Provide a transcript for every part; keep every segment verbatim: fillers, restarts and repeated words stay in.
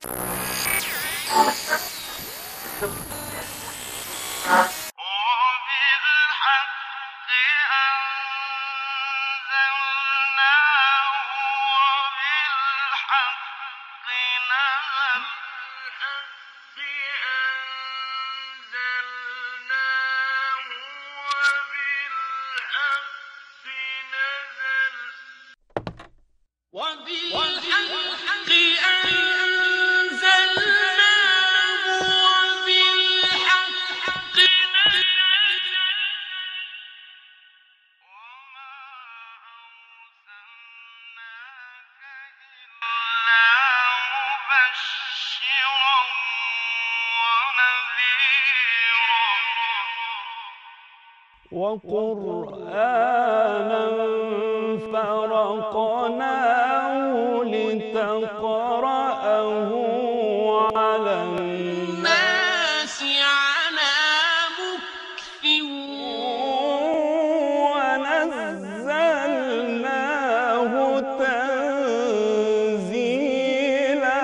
وقرآنا فرقناه لتقرأه على الناس على مكث ونزلناه تنزيلا.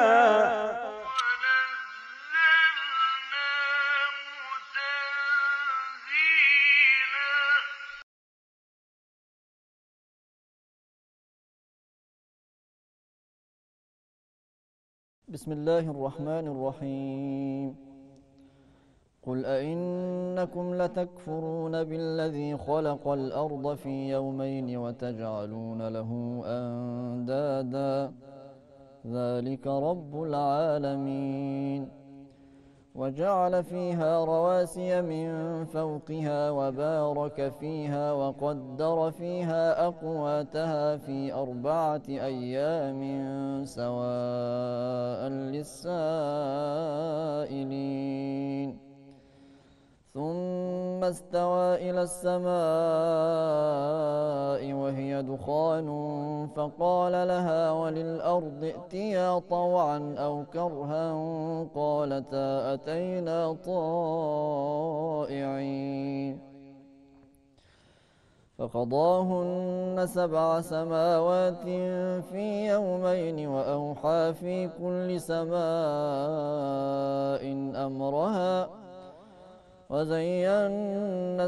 بسم الله الرحمن الرحيم. قل أئنكم لتكفرون بالذي خلق الأرض في يومين وتجعلون له أندادا ذلك رب العالمين. وجعل فيها رواسي من فوقها وبارك فيها وقدر فيها أقواتها في أربعة أيام سواء للسائلين. ثم استوى إلى السماء وهي دخان فقال لها وللأرض ائتيا طوعا أو كرها قالتا أتينا طائعين. فقضاهن سبع سماوات في يومين وأوحى في كل سماء أمرها وزينا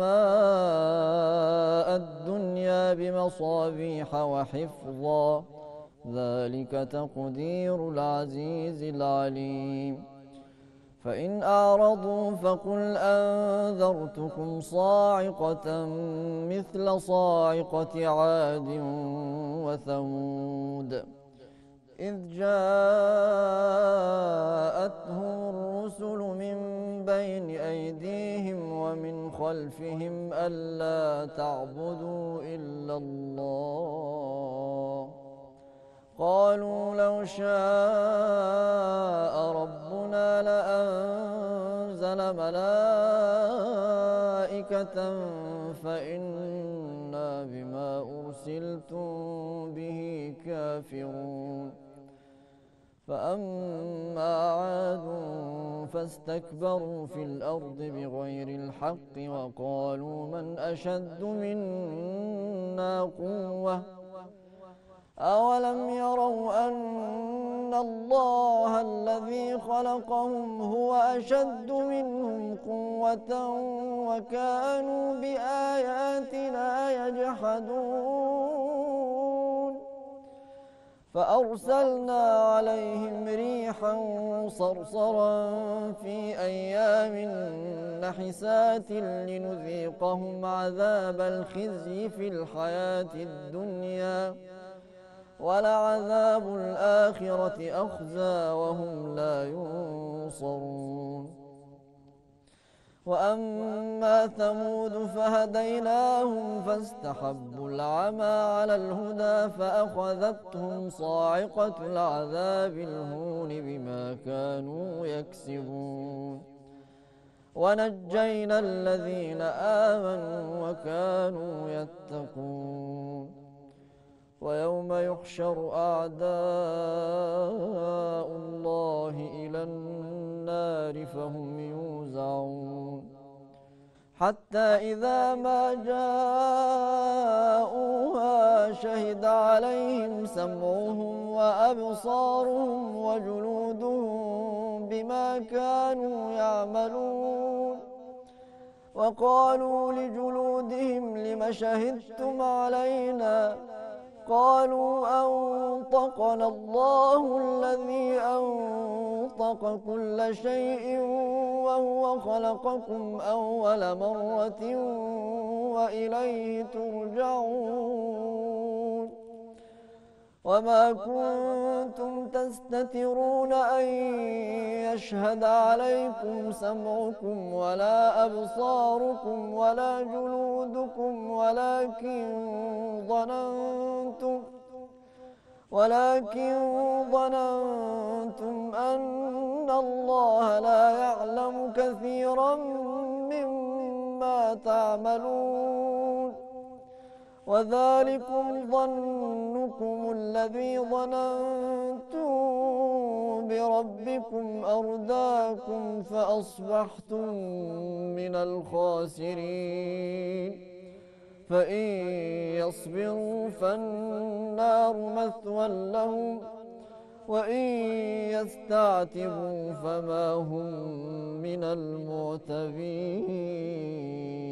السماء الدنيا بمصابيح وحفظا ذلك تقدير العزيز العليم. فإن أعرضوا فقل أنذرتكم صاعقة مثل صاعقة عاد وثمود إذ جاءتهم الرسل من بين أيديهم ومن خلفهم ألا تعبدوا إلا الله قالوا لو شاء ربنا لأنزل ملائكة فإنا بما أرسلتم به كافرون. فأما عاد فاستكبروا في الأرض بغير الحق وقالوا من أشد منا قوة أولم يروا أن الله الذي خلقهم هو أشد منهم قوة وكانوا بآياتنا يجحدون. فأرسلنا عليهم ريحا صرصرا في أيام نحسات لنذيقهم عذاب الخزي في الحياة الدنيا ولعذاب الآخرة أخزى وهم لا ينصرون. وأما ثمود فهديناهم فاستحبوا العمى على الهدى فأخذتهم صاعقة العذاب الهون بما كانوا يكسبون. ونجينا الذين آمنوا وكانوا يتقون. ويوم يحشر أعداء الله إلى النار فهم يوزعون حتى إذا ما جاءوها شهد عليهم سمعهم وأبصارهم وجلودهم بما كانوا يعملون وقالوا لجلودهم لم شهدتم علينا قالوا أنطقنا الله الذي أنطق كل شيء وهو خلقكم أول مرة وإليه ترجعون وما كنتم تستترون أن يشهد عليكم سمعكم ولا أبصاركم ولا جلودكم ولكن ظننتم ولكن ظننتم أن الله لا يعلم كثيرا مما تعملون وذلكم ظنكم الذي ظننتم بربكم أرداكم فأصبحتم من الخاسرين فإن يصبروا فالنار مثوى لهم وإن يستعتبوا فما هم من المعتبين